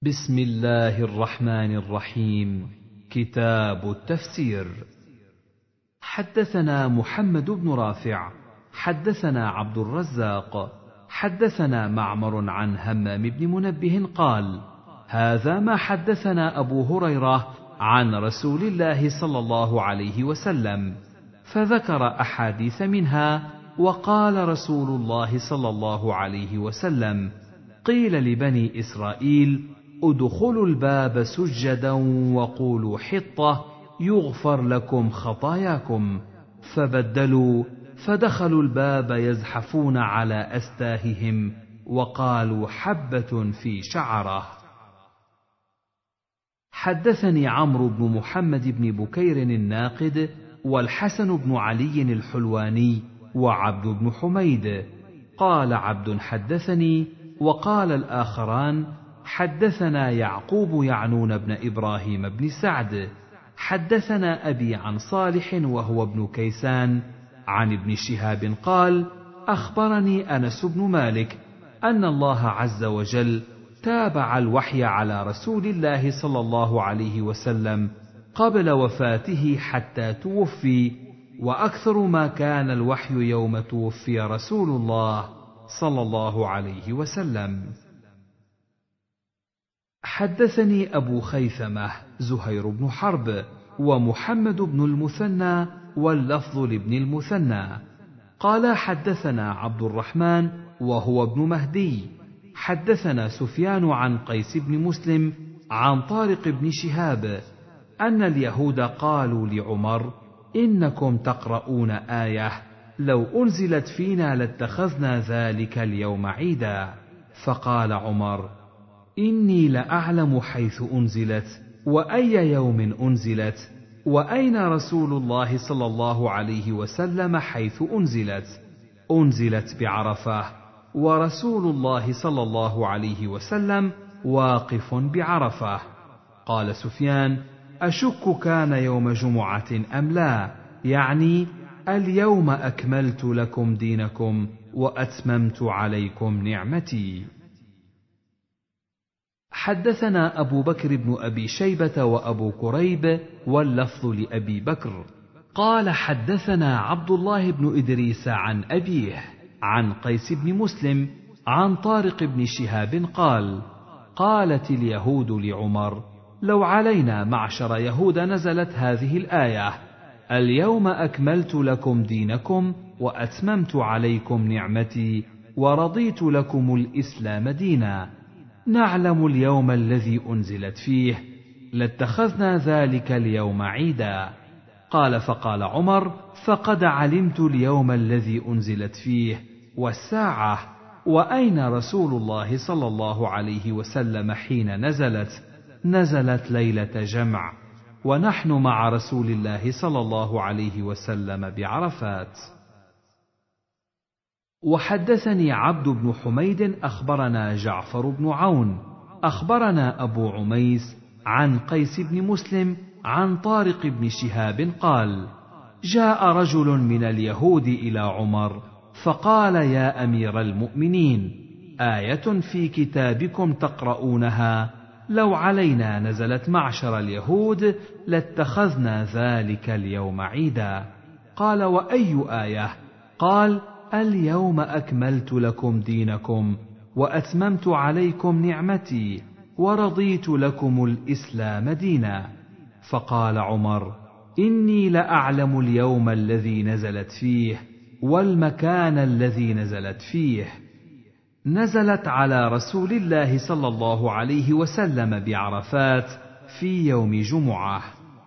بسم الله الرحمن الرحيم. كتاب التفسير. حدثنا محمد بن رافع حدثنا عبد الرزاق حدثنا معمر عن همام بن منبه قال: هذا ما حدثنا أبو هريرة عن رسول الله صلى الله عليه وسلم، فذكر أحاديث منها، وقال رسول الله صلى الله عليه وسلم: قيل لبني إسرائيل: ادخلوا الباب سجدا وقولوا حطة يغفر لكم خطاياكم، فبدلوا فدخلوا الباب يزحفون على أستاههم وقالوا حبة في شعرة. حدثني عمرو بن محمد بن بكير الناقد والحسن بن علي الحلواني وعبد بن حميد. قال عبد: حدثني، وقال الآخران: حدثنا يعقوب يعنون بن إبراهيم بن سعد حدثنا أبي عن صالح وهو ابن كيسان عن ابن شهاب قال: أخبرني أنس بن مالك أن الله عز وجل تابع الوحي على رسول الله صلى الله عليه وسلم قبل وفاته حتى توفي، وأكثر ما كان الوحي يوم توفي رسول الله صلى الله عليه وسلم. حدثني أبو خيثمة زهير بن حرب ومحمد بن المثنى واللفظ لابن المثنى قال: حدثنا عبد الرحمن وهو ابن مهدي حدثنا سفيان عن قيس بن مسلم عن طارق بن شهاب أن اليهود قالوا لعمر: إنكم تقرؤون آية لو أنزلت فينا لاتخذنا ذلك اليوم عيدا. فقال عمر: إني لأعلم حيث أنزلت وأي يوم أنزلت، وأين رسول الله صلى الله عليه وسلم حيث أنزلت. أنزلت بعرفة، ورسول الله صلى الله عليه وسلم واقف بعرفة. قال سفيان: أشك كان يوم جمعة أم لا، يعني اليوم أكملت لكم دينكم وأتممت عليكم نعمتي. حدثنا أبو بكر بن أبي شيبة وأبو كريب واللفظ لأبي بكر قال: حدثنا عبد الله بن إدريس عن أبيه عن قيس بن مسلم عن طارق بن شهاب قال: قالت اليهود لعمر: لو علينا معشر يهود نزلت هذه الآية: اليوم أكملت لكم دينكم وأتممت عليكم نعمتي ورضيت لكم الإسلام دينا، نعلم اليوم الذي أنزلت فيه لاتخذنا ذلك اليوم عيدا. قال: فقال عمر: فقد علمت اليوم الذي أنزلت فيه والساعة، وأين رسول الله صلى الله عليه وسلم حين نزلت؟ نزلت ليلة جمع، ونحن مع رسول الله صلى الله عليه وسلم بعرفات. وحدثني عبد بن حميد أخبرنا جعفر بن عون أخبرنا أبو عميس عن قيس بن مسلم عن طارق بن شهاب قال: جاء رجل من اليهود إلى عمر فقال: يا أمير المؤمنين، آية في كتابكم تقرؤونها لو علينا نزلت معشر اليهود لاتخذنا ذلك اليوم عيدا. قال: وأي آية؟ قال: اليوم أكملت لكم دينكم وأتممت عليكم نعمتي ورضيت لكم الإسلام دينا. فقال عمر: إني لأعلم اليوم الذي نزلت فيه والمكان الذي نزلت فيه. نزلت على رسول الله صلى الله عليه وسلم بعرفات في يوم جمعة.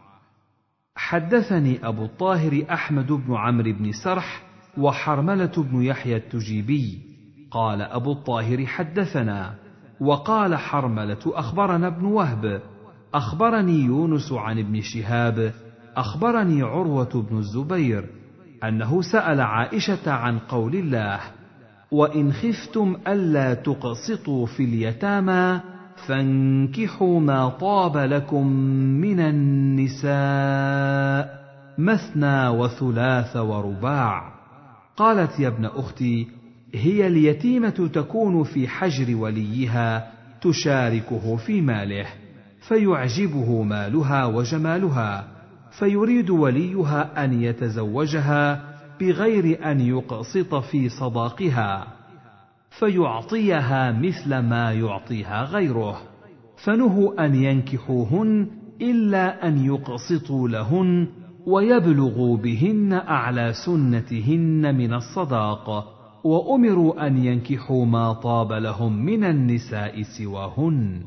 حدثني أبو الطاهر أحمد بن عمرو بن سرح وحرملة بن يحيى التجيبي قال أبو الطاهر: حدثنا. وقال حرملة: أخبرنا ابن وهب أخبرني يونس عن ابن شهاب أخبرني عروة بن الزبير أنه سأل عائشة عن قول الله: وإن خفتم ألا تقسطوا في اليتامى فانكحوا ما طاب لكم من النساء مثنى وثلاث ورباع. قالت: يا ابن أختي، هي اليتيمة تكون في حجر وليها تشاركه في ماله، فيعجبه مالها وجمالها، فيريد وليها أن يتزوجها بغير أن يقسط في صداقها، فيعطيها مثل ما يعطيها غيره، فنهوا أن ينكحوهن إلا أن يقسطوا لهن ويبلغوا بهن أعلى سنتهن من الصداق، وأمروا أن ينكحوا ما طاب لهم من النساء سواهن.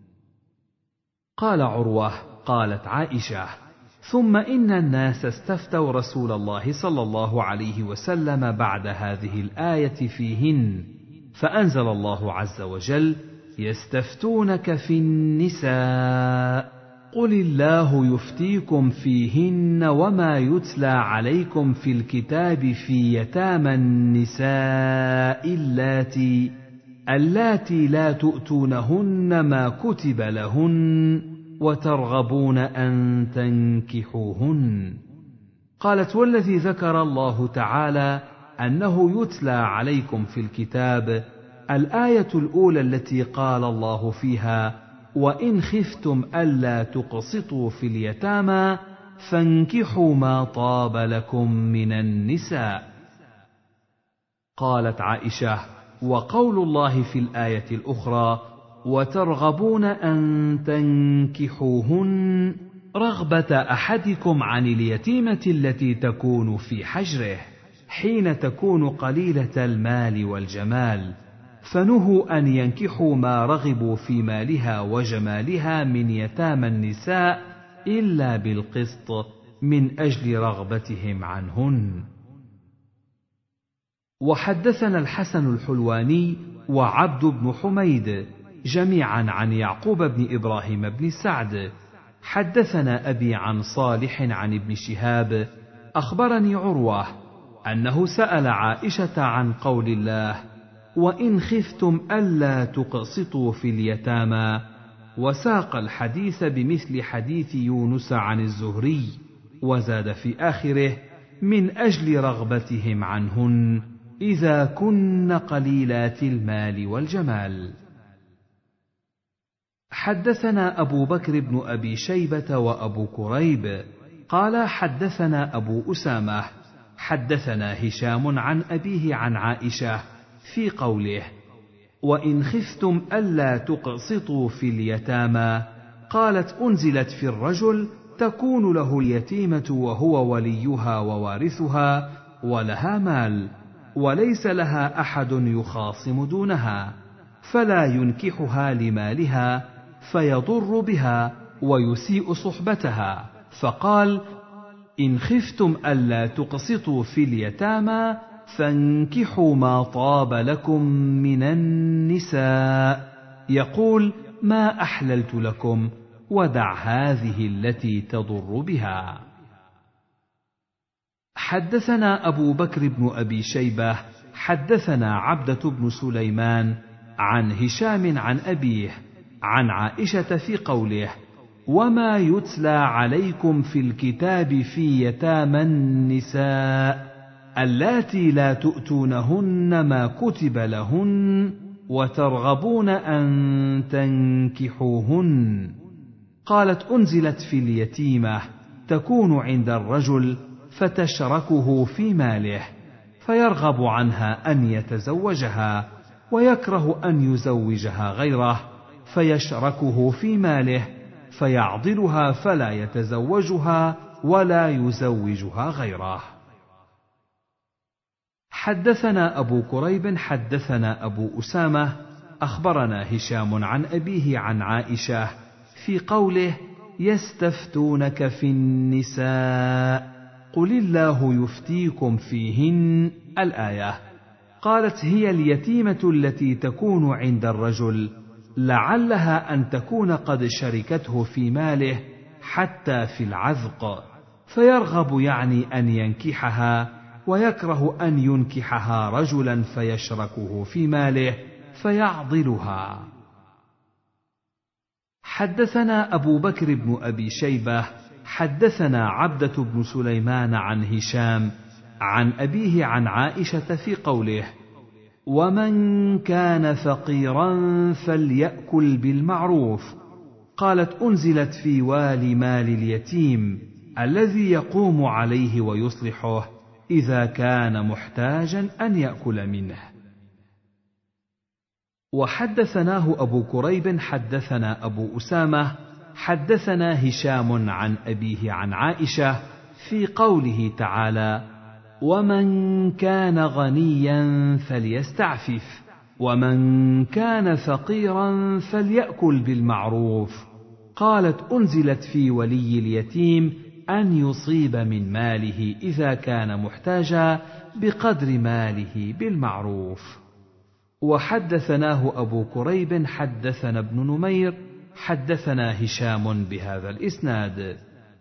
قال عروة: قالت عائشة: ثم إن الناس استفتوا رسول الله صلى الله عليه وسلم بعد هذه الآية فيهن، فأنزل الله عز وجل: يستفتونك في النساء قل الله يفتيكم فيهن وما يتلى عليكم في الكتاب في يتامى النساء اللاتي لا تؤتونهن ما كتب لهن وترغبون أن تنكحوهن. قالت: والذي ذكر الله تعالى أنه يتلى عليكم في الكتاب الآية الأولى التي قال الله فيها: وإن خفتم ألا تقسطوا في اليتامى فانكحوا ما طاب لكم من النساء. قالت عائشة: وقول الله في الآية الأخرى: وترغبون أن تنكحوهن رغبة أحدكم عن اليتيمة التي تكون في حجره حين تكون قليلة المال والجمال، فنهوا أن ينكحوا ما رغبوا في مالها وجمالها من يتامى النساء إلا بالقسط من أجل رغبتهم عنهن. وحدثنا الحسن الحلواني وعبد بن حميد جميعا عن يعقوب بن إبراهيم بن سعد حدثنا أبي عن صالح عن ابن شهاب أخبرني عروة أنه سأل عائشة عن قول الله: وإن خفتم ألا تقسطوا في اليتامى، وساق الحديث بمثل حديث يونس عن الزهري، وزاد في آخره: من أجل رغبتهم عنهن إذا كن قليلات المال والجمال. حدثنا أبو بكر بن أبي شيبة وأبو كريب قال حدثنا أبو أسامة حدثنا هشام عن أبيه عن عائشة في قوله: وإن خفتم ألا تقسطوا في اليتامى، قالت: أنزلت في الرجل تكون له اليتيمة وهو وليها ووارثها ولها مال، وليس لها أحد يخاصم دونها، فلا ينكحها لمالها فيضر بها ويسيء صحبتها، فقال: إن خفتم ألا تقسطوا في اليتامى فانكحوا ما طاب لكم من النساء، يقول: ما أحللت لكم ودع هذه التي تضر بها. حدثنا أبو بكر بن أبي شيبة حدثنا عبدة بن سليمان عن هشام عن أبيه عن عائشة في قوله: وما يتلى عليكم في الكتاب في يتامى النساء اللاتي لا تؤتونهن ما كتب لهن وترغبون أن تنكحوهن. قالت: أنزلت في اليتيمة تكون عند الرجل فتشركه في ماله، فيرغب عنها أن يتزوجها ويكره أن يزوجها غيره، فيشركه في ماله فيعضلها فلا يتزوجها ولا يزوجها غيره. حدثنا أبو كريب حدثنا أبو أسامة أخبرنا هشام عن أبيه عن عائشة في قوله: يستفتونك في النساء قل الله يفتيكم فيهن الآية. قالت: هي اليتيمة التي تكون عند الرجل، لعلها أن تكون قد شركته في ماله حتى في العذق، فيرغب يعني أن ينكحها، ويكره أن ينكحها رجلا فيشركه في ماله فيعضلها. حدثنا أبو بكر بن أبي شيبة حدثنا عبدة بن سليمان عن هشام عن أبيه عن عائشة في قوله: ومن كان فقيرا فليأكل بالمعروف. قالت: أنزلت في والي مال اليتيم الذي يقوم عليه ويصلحه إذا كان محتاجا أن يأكل منه. وحدثناه أبو كريب حدثنا أبو أسامة حدثنا هشام عن أبيه عن عائشة في قوله تعالى: ومن كان غنيا فليستعفف ومن كان فقيرا فليأكل بالمعروف. قالت: أنزلت في ولي اليتيم أن يصيب من ماله إذا كان محتاجا بقدر ماله بالمعروف. وحدثناه أبو كريب حدثنا ابن نمير حدثنا هشام بهذا الإسناد.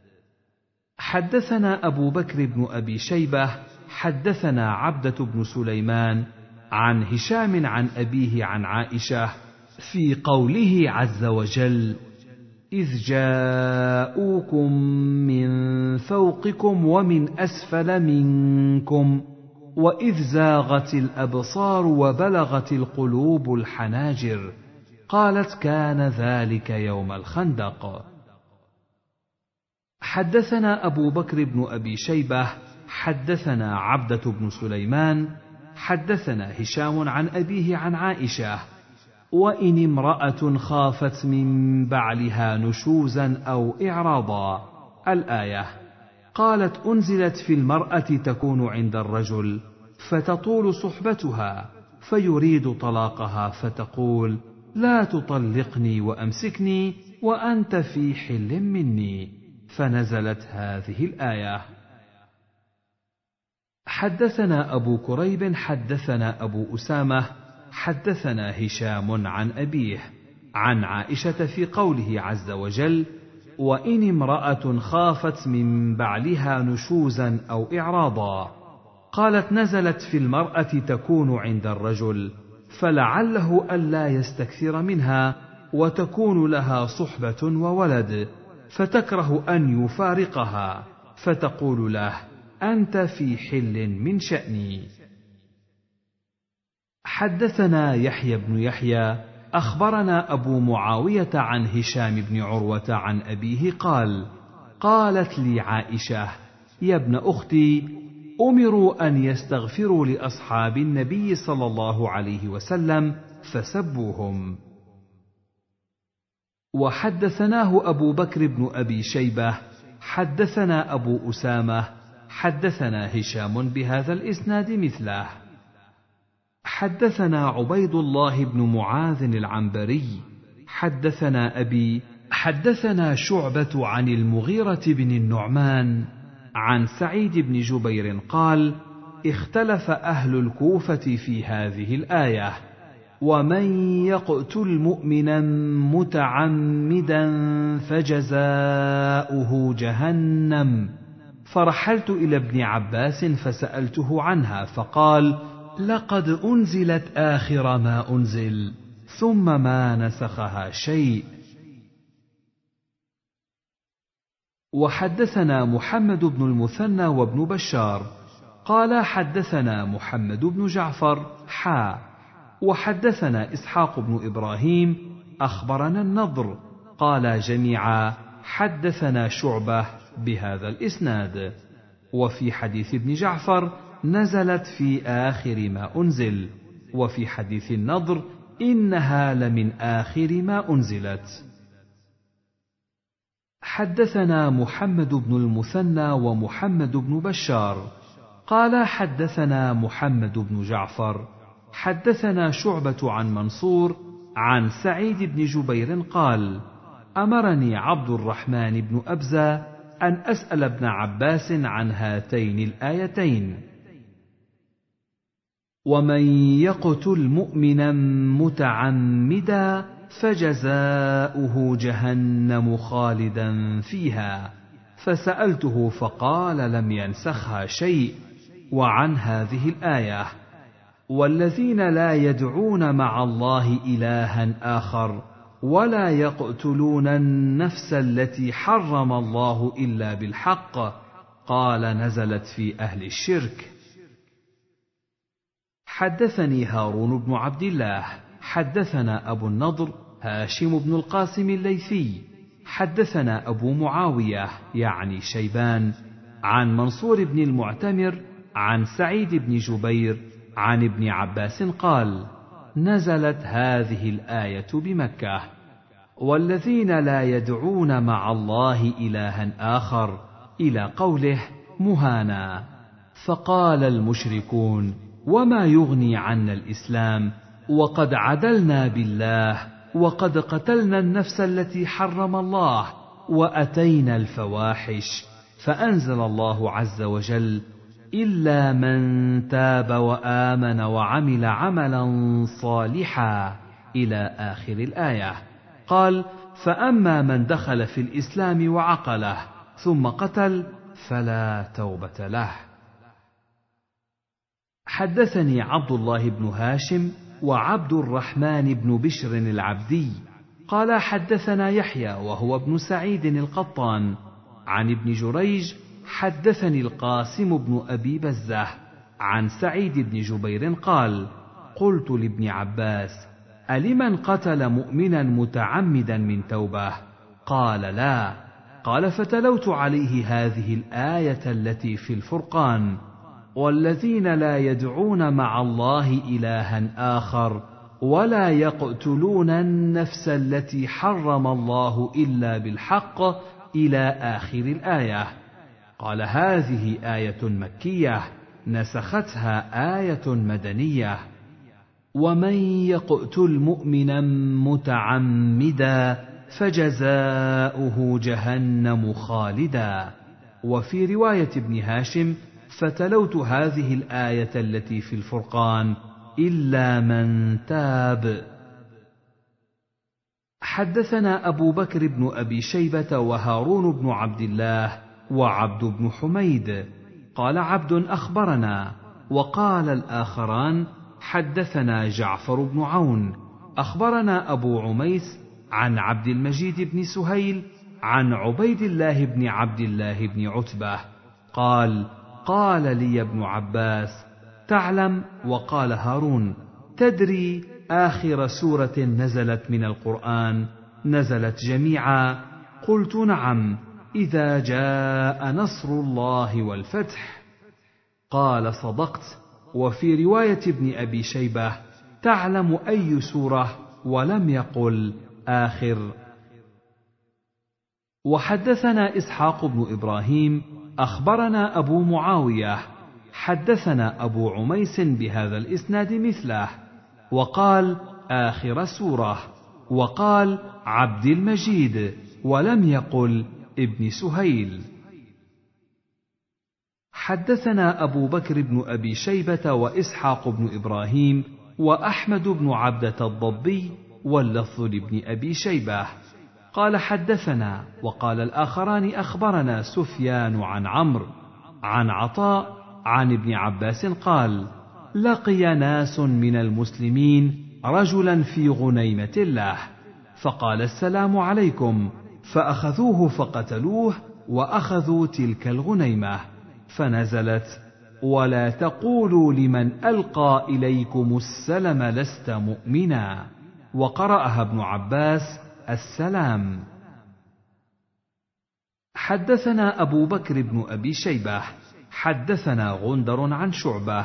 حدثنا أبو بكر بن أبي شيبة حدثنا عبدة بن سليمان عن هشام عن أبيه عن عائشة في قوله عز وجل: إذ جاءوكم من فوقكم ومن أسفل منكم وإذ زاغت الأبصار وبلغت القلوب الحناجر. قالت: كان ذلك يوم الخندق. حدثنا أبو بكر بن أبي شيبة حدثنا عبدة بن سليمان حدثنا هشام عن أبيه عن عائشة: وإن امرأة خافت من بعلها نشوزا أو إعراضا. الآية. قالت: أنزلت في المرأة تكون عند الرجل فتطول صحبتها فيريد طلاقها فتقول: لا تطلقني وأمسكني وأنت في حل مني، فنزلت هذه الآية. حدثنا أبو كريب حدثنا أبو أسامة حدثنا هشام عن أبيه عن عائشة في قوله عز وجل: وإن امرأة خافت من بعلها نشوزا أو إعراضا. قالت: نزلت في المرأة تكون عند الرجل فلعله ألا يستكثر منها وتكون لها صحبة وولد فتكره أن يفارقها فتقول له: أنت في حل من شأني. حدثنا يحيى بن يحيى أخبرنا أبو معاوية عن هشام بن عروة عن أبيه قال: قالت لي عائشة: يا ابن أختي، أمروا أن يستغفروا لأصحاب النبي صلى الله عليه وسلم فسبوهم. وحدثناه أبو بكر بن أبي شيبة حدثنا أبو أسامة حدثنا هشام بهذا الإسناد مثله. حدثنا عبيد الله بن معاذ العنبري حدثنا أبي حدثنا شعبة عن المغيرة بن النعمان عن سعيد بن جبير قال: اختلف أهل الكوفة في هذه الآية: ومن يقتل مؤمنا متعمدا فجزاؤه جهنم. فرحلت إلى ابن عباس فسألته عنها فقال: لقد أنزلت آخر ما أنزل ثم ما نسخها شيء. وحدثنا محمد بن المثنى وابن بشار قال: حدثنا محمد بن جعفر وحدثنا إسحاق بن إبراهيم أخبرنا النضر قال جميعا: حدثنا شعبة بهذا الإسناد. وفي حديث ابن جعفر: نزلت في آخر ما أنزل. وفي حديث النضر: إنها لمن آخر ما أنزلت. حدثنا محمد بن المثنى ومحمد بن بشار قال: حدثنا محمد بن جعفر حدثنا شعبة عن منصور عن سعيد بن جبير قال: أمرني عبد الرحمن بن أبزة أن أسأل ابن عباس عن هاتين الآيتين: ومن يقتل مؤمنا متعمدا فجزاؤه جهنم خالدا فيها. فسألته فقال: لم ينسخها شيء. وعن هذه الآية: والذين لا يدعون مع الله إلها آخر ولا يقتلون النفس التي حرم الله إلا بالحق. قال: نزلت في أهل الشرك. حدثني هارون بن عبد الله حدثنا أبو النضر هاشم بن القاسم الليثي حدثنا أبو معاوية يعني شيبان عن منصور بن المعتمر عن سعيد بن جبير عن ابن عباس قال: نزلت هذه الآية بمكة: والذين لا يدعون مع الله إلها آخر، إلى قوله: مهانا. فقال المشركون: وما يغني عنا الإسلام وقد عدلنا بالله وقد قتلنا النفس التي حرم الله وأتينا الفواحش. فأنزل الله عز وجل: إلا من تاب وآمن وعمل عملا صالحا إلى آخر الآية. قال: فأما من دخل في الإسلام وعقله ثم قتل فلا توبة له. حدثني عبد الله بن هاشم وعبد الرحمن بن بشر العبدي قال: حدثنا يحيى وهو ابن سعيد القطان عن ابن جريج حدثني القاسم بن أبي بزة عن سعيد بن جبير قال: قلت لابن عباس: ألمن قتل مؤمنا متعمدا من توبة؟ قال: لا. قال: فتلوت عليه هذه الآية التي في الفرقان: والذين لا يدعون مع الله إلها آخر ولا يقتلون النفس التي حرم الله إلا بالحق إلى آخر الآية. قال: هذه آية مكية نسختها آية مدنية: ومن يقتل مؤمنا متعمدا فجزاؤه جهنم خالدا. وفي رواية ابن هاشم: فتلوت هذه الآية التي في الفرقان: إلا من تاب. حدثنا أبو بكر بن أبي شيبة وهارون بن عبد الله وعبد بن حميد قال عبد أخبرنا، وقال الآخران: حدثنا جعفر بن عون أخبرنا أبو عميس عن عبد المجيد بن سهيل عن عبيد الله بن عبد الله بن عتبة قال: قال لي ابن عباس: تعلم، وقال هارون: تدري آخر سورة نزلت من القرآن نزلت جميعا؟ قلت: نعم، إذا جاء نصر الله والفتح. قال: صدقت. وفي رواية ابن أبي شيبة: تعلم أي سورة؟ ولم يقل آخر. وحدثنا إسحاق بن إبراهيم أخبرنا أبو معاوية حدثنا أبو عميس بهذا الإسناد مثله، وقال: آخر سورة، وقال: عبد المجيد، ولم يقل ابن سهيل. حدثنا أبو بكر بن أبي شيبة وإسحاق بن إبراهيم وأحمد بن عبدة الضبي واللفظ لابن أبي شيبة قال: حدثنا، وقال الآخران: أخبرنا سفيان عن عمرو عن عطاء عن ابن عباس قال: لقي ناس من المسلمين رجلا في غنيمة الله فقال: السلام عليكم، فأخذوه فقتلوه وأخذوا تلك الغنيمة، فنزلت: ولا تقولوا لمن ألقى إليكم السلم لست مؤمنا، وقرأها ابن عباس: السلام. حدثنا أبو بكر بن أبي شيبة حدثنا غندر عن شعبة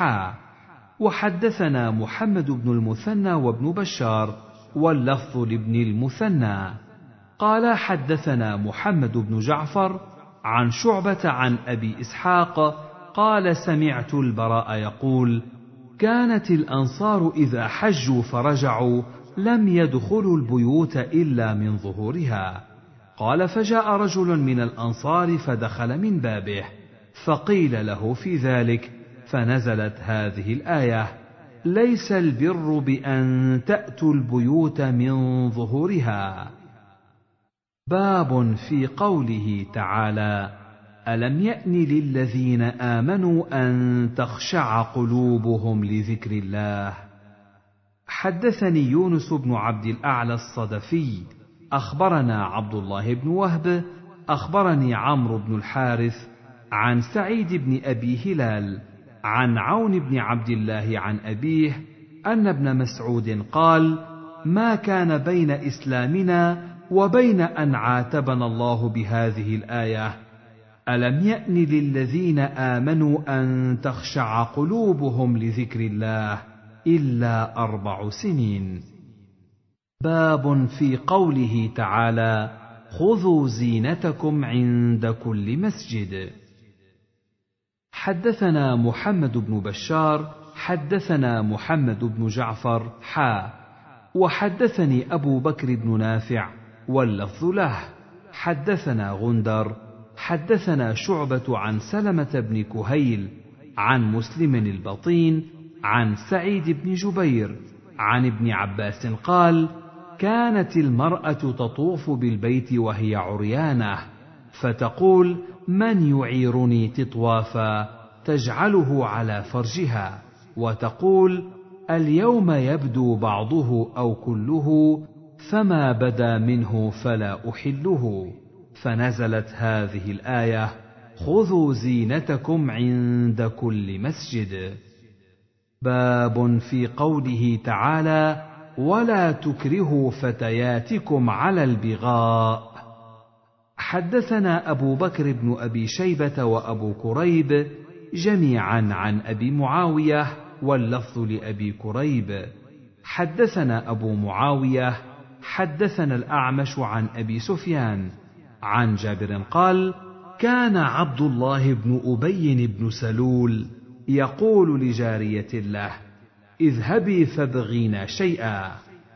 وحدثنا محمد بن المثنى وابن بشار واللفظ لابن المثنى قال: حدثنا محمد بن جعفر عن شعبة عن أبي إسحاق قال: سمعت البراء يقول: كانت الأنصار إذا حجوا فرجعوا لم يدخلوا البيوت إلا من ظهورها. قال: فجاء رجل من الأنصار فدخل من بابه، فقيل له في ذلك، فنزلت هذه الآية: ليس البر بأن تأتوا البيوت من ظهورها. باب في قوله تعالى: ألم يأن للذين آمنوا أن تخشع قلوبهم لذكر الله. حدثني يونس بن عبد الأعلى الصدفي أخبرنا عبد الله بن وهب أخبرني عمرو بن الحارث عن سعيد بن أبي هلال عن عون بن عبد الله عن أبيه أن ابن مسعود قال: ما كان بين إسلامنا وبين أن عاتبنا الله بهذه الآية: ألم يأن للذين آمنوا أن تخشع قلوبهم لذكر الله إلا 4 سنين. باب في قوله تعالى: خذوا زينتكم عند كل مسجد. حدثنا محمد بن بشار حدثنا محمد بن جعفر وحدثني أبو بكر بن نافع واللفظ له. حدثنا غندر حدثنا شعبة عن سلمة بن كهيل عن مسلم البطين عن سعيد بن جبير عن ابن عباس قال: كانت المرأة تطوف بالبيت وهي عريانة فتقول: من يعيرني تطوافا، تجعله على فرجها، وتقول: اليوم يبدو بعضه أو كله، فما بدا منه فلا أحله. فنزلت هذه الآية: خذوا زينتكم عند كل مسجد. باب في قوله تعالى: ولا تكرهوا فتياتكم على البغاء. حدثنا أبو بكر بن أبي شيبة وأبو كريب جميعا عن أبي معاوية واللفظ لأبي كريب. حدثنا أبو معاوية حدثنا الأعمش عن أبي سفيان عن جابر قال: كان عبد الله بن أبي بن سلول يقول لجارية له: اذهبي فابغينا شيئا.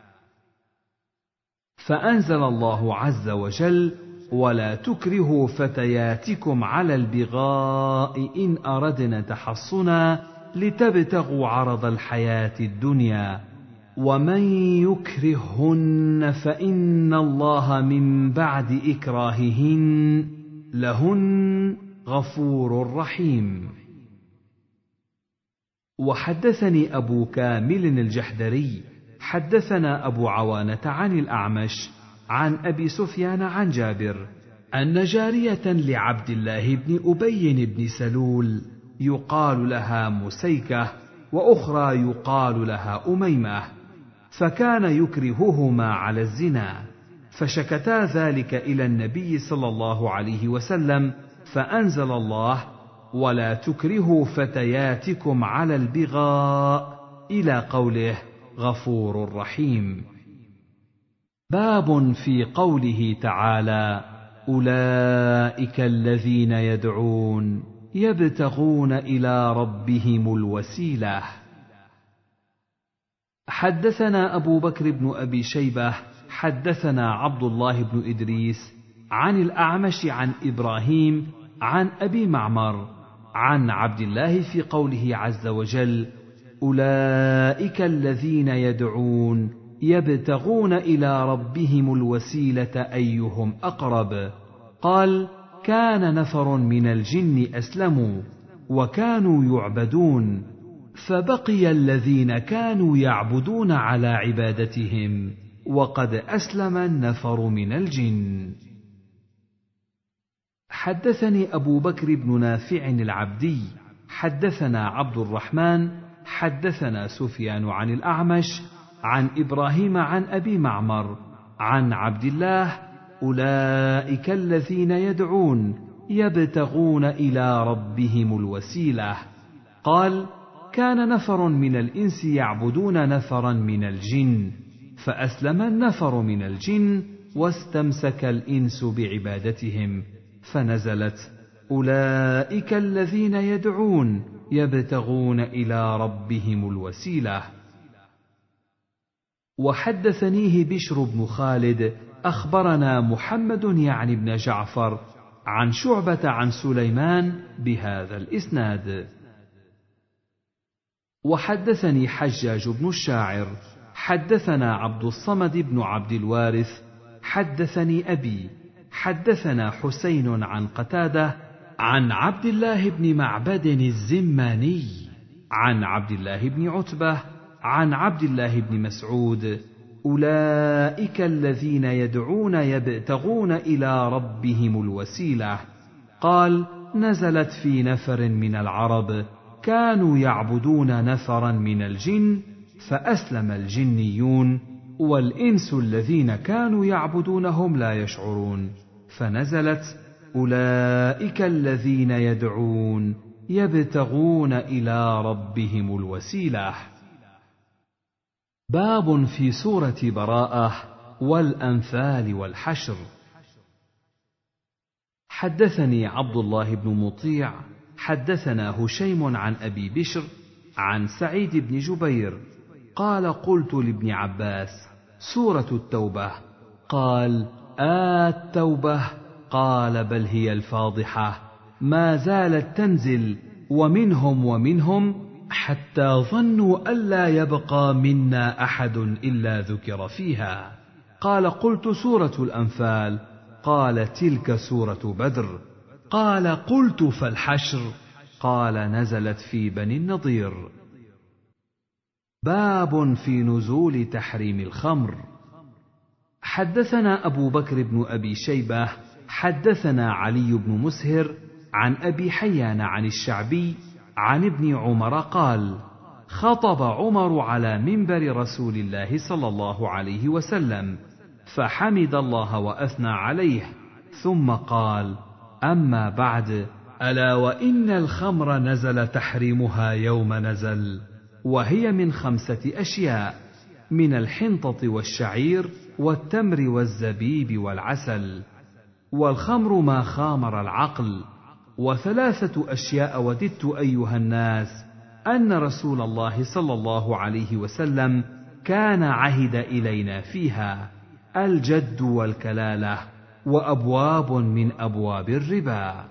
فأنزل الله عز وجل: ولا تكرهوا فتياتكم على البغاء إن أردنا تحصنا لتبتغوا عرض الحياة الدنيا، ومن يكرههن فإن الله من بعد إكراههن لهن غفور رحيم. وحدثني أبو كامل الجحدري حدثنا أبو عوانة عن الأعمش عن أبي سفيان عن جابر أن جارية لعبد الله بن أبي بن سلول يقال لها مسيكة وأخرى يقال لها أميمة، فكان يكرههما على الزنا، فشكتا ذلك إلى النبي صلى الله عليه وسلم، فأنزل الله: ولا تكرهوا فتياتكم على البغاء إلى قوله: غفور رحيم. باب في قوله تعالى: أولئك الذين يدعون يبتغون إلى ربهم الوسيلة. حدثنا أبو بكر بن أبي شيبة حدثنا عبد الله بن إدريس عن الأعمش عن إبراهيم عن أبي معمر عن عبد الله في قوله عز وجل: أولئك الذين يدعون يبتغون إلى ربهم الوسيلة أيهم أقرب. قال: كان نفر من الجن أسلموا وكانوا يعبدون، فبقي الذين كانوا يعبدون على عبادتهم، وقد أسلم النفر من الجن. حدثني أبو بكر بن نافع العبدي حدثنا عبد الرحمن حدثنا سفيان عن الأعمش عن إبراهيم عن أبي معمر عن عبد الله: أولئك الذين يدعون يبتغون إلى ربهم الوسيلة. قال: كان نفر من الإنس يعبدون نفرا من الجن، فأسلم النفر من الجن واستمسك الإنس بعبادتهم، فنزلت: أولئك الذين يدعون يبتغون إلى ربهم الوسيلة. وحدثنيه بشر بن خالد أخبرنا محمد يعني بن جعفر عن شعبة عن سليمان بهذا الإسناد. وحدثني حجاج بن الشاعر حدثنا عبد الصمد بن عبد الوارث حدثني أبي حدثنا حسين عن قتادة عن عبد الله بن معبد الزماني عن عبد الله بن عتبة عن عبد الله بن مسعود: أولئك الذين يدعون يبتغون إلى ربهم الوسيلة. قال: نزلت في نفر من العرب، كانوا يعبدون نفرا من الجن فأسلم الجنيون، والإنس الذين كانوا يعبدونهم لا يشعرون، فنزلت: أولئك الذين يدعون يبتغون إلى ربهم الوسيلة. باب في سورة براءة والأنفال والحشر. حدثني عبد الله بن مطيع حدثنا هشيم عن أبي بشر عن سعيد بن جبير قال: قلت لابن عباس: سورة التوبة. قال: التوبة. قال: بل هي الفاضحة، ما زالت تنزل ومنهم حتى ظنوا ألا يبقى منا أحد إلا ذكر فيها. قال: قلت: سورة الأنفال. قال: تلك سورة بدر. قال: قلت: فالحشر. قال: نزلت في بني النضير. باب في نزول تحريم الخمر. حدثنا أبو بكر بن أبي شيبة حدثنا علي بن مسهر عن أبي حيان عن الشعبي عن ابن عمر قال: خطب عمر على منبر رسول الله صلى الله عليه وسلم، فحمد الله وأثنى عليه، ثم قال: أما بعد، ألا وإن الخمر نزل تحريمها يوم نزل، وهي من 5 أشياء: من الحنطة والشعير والتمر والزبيب والعسل، والخمر ما خامر العقل، و3 أشياء وددت أيها الناس أن رسول الله صلى الله عليه وسلم كان عهد إلينا فيها: الجد والكلالة، وأبواب من أبواب الربا.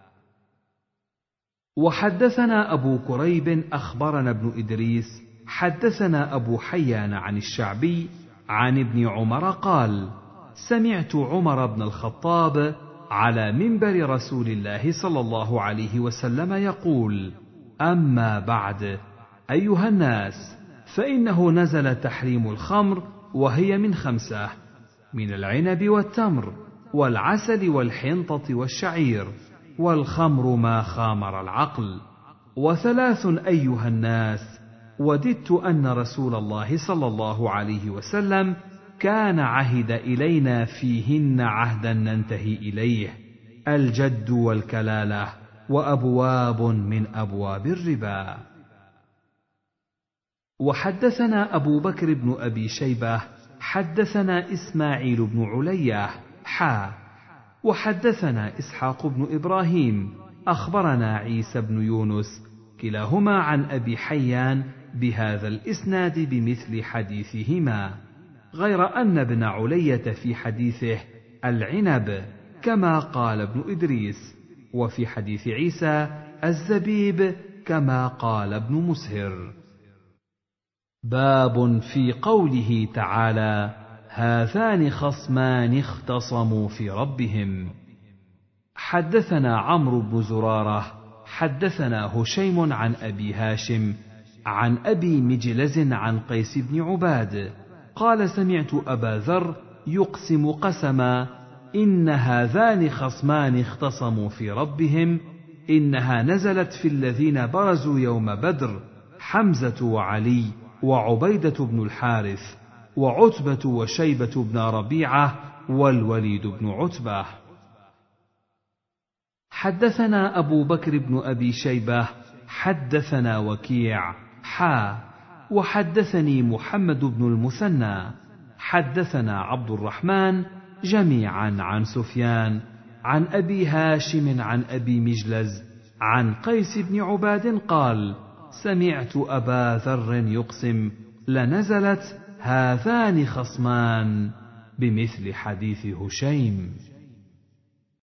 وحدثنا أبو كريب أخبرنا ابن إدريس حدثنا أبو حيان عن الشعبي عن ابن عمر قال: سمعت عمر بن الخطاب على منبر رسول الله صلى الله عليه وسلم يقول: أما بعد، أيها الناس، فإنه نزل تحريم الخمر، وهي من 5: من العنب والتمر والعسل والحنطة والشعير، والخمر ما خامر العقل، و3 أيها الناس، وددت أن رسول الله صلى الله عليه وسلم كان عهد إلينا فيهن عهدا ننتهي إليه: الجد والكلالة، وأبواب من أبواب الربا. وحدثنا أبو بكر بن أبي شيبة حدثنا إسماعيل بن علية وحدثنا إسحاق بن إبراهيم أخبرنا عيسى بن يونس كلاهما عن أبي حيان بهذا الإسناد بمثل حديثهما، غير أن ابن علية في حديثه العنب كما قال ابن إدريس، وفي حديث عيسى الزبيب كما قال ابن مسهر. باب في قوله تعالى: هذان خصمان اختصموا في ربهم. حدثنا عمرو بن زرارة حدثنا هشيم عن أبي هاشم عن أبي مجلز عن قيس بن عباد قال: سمعت أبا ذر يقسم قسما: إن هذان خصمان اختصموا في ربهم، إنها نزلت في الذين برزوا يوم بدر: حمزة وعلي وعبيدة بن الحارث وعتبة وشيبة بن ربيعة والوليد بن عتبة. حدثنا أبو بكر بن أبي شيبة حدثنا وكيع وحدثني محمد بن المثنى حدثنا عبد الرحمن جميعا عن سفيان عن أبي هاشم عن أبي مجلز عن قيس بن عباد قال: سمعت أبا ذر يقسم: لنزلت هذان خصمان، بمثل حديث هشيم.